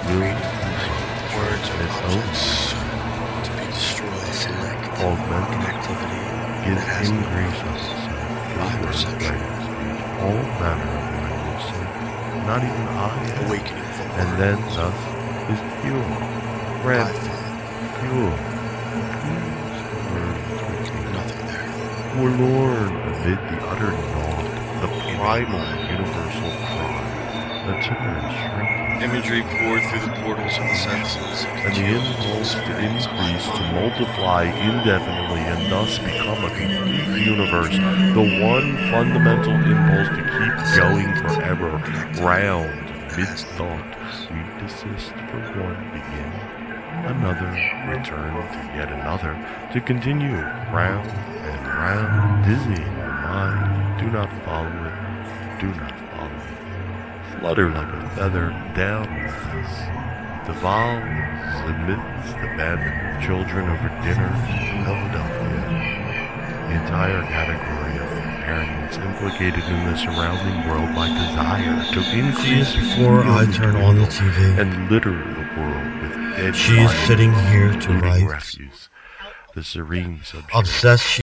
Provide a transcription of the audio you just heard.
will Words and are its own objects to be destroyed. Select augmented activity gives that has him no grace of purpose. himself, By through words, perception. writing, speech, all manner of language, so not even I have. Awakening the And heart then thus is pure, by red, fire. pure, peace words with me. Nothing there. Forlorn amid the utter naught, the primal universal cry, the timor is shrinking, Imagery poured through the portals of the senses. and the impulse to increase, to multiply indefinitely, and thus become a complete universe, the one fundamental impulse to keep going forever, round, mid-thought, we desist for one, begin, another, return to yet another, to continue, round and round, dizzying the mind, do not follow it, do not follow it. Flutter like a feather down with us, devolves amidst the bandit of children over dinner in Philadelphia. The entire category of impairments implicated in the surrounding world by desire to increase Before I turn on the TV, and litter the world with dead she is bodies, sitting here to including write. refuse. The serene subject Obsessed